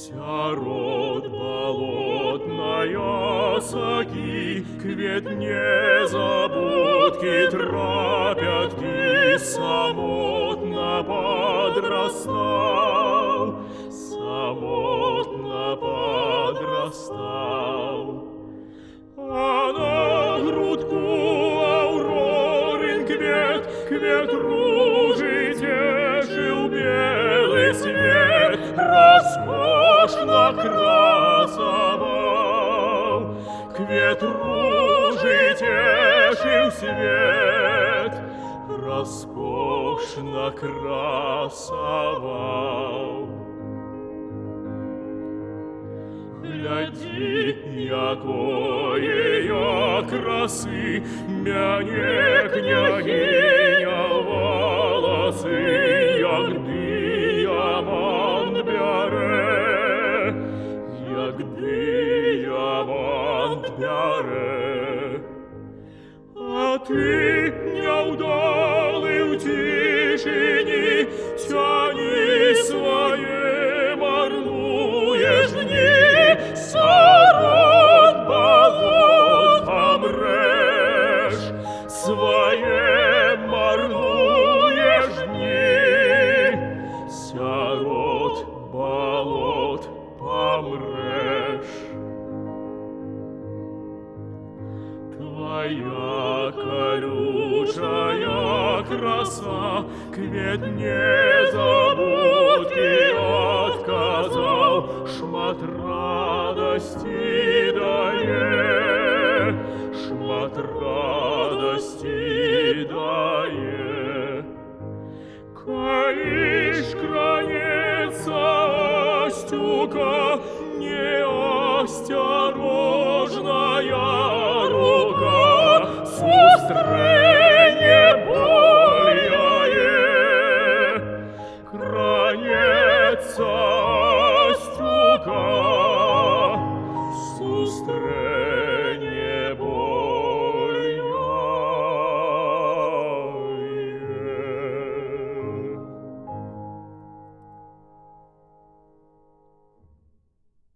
Сярод болотная соки, квет незабудки, трапятки, самотно подрастал, самотно подрастал. А на грудку Аурорин квет, квет ружи тешил белый свет, роскошно красовал. Квет ружи тешил свет, роскошно красовал. Гляди, якое красы, мяне княгиня волосы, як диамант бяре, як диамант бяре. А ты, неудалый в тишине, тяни свои марнуешь дни, сород болот помрешь, свое марнуешь дни, сород болот помрешь. Твоя колючая краса, квет незабудки отказал, шмат радости дае, шмат радости дае. Калиш кранется остюка, неосторожная рука, сустрэне боляе, кранется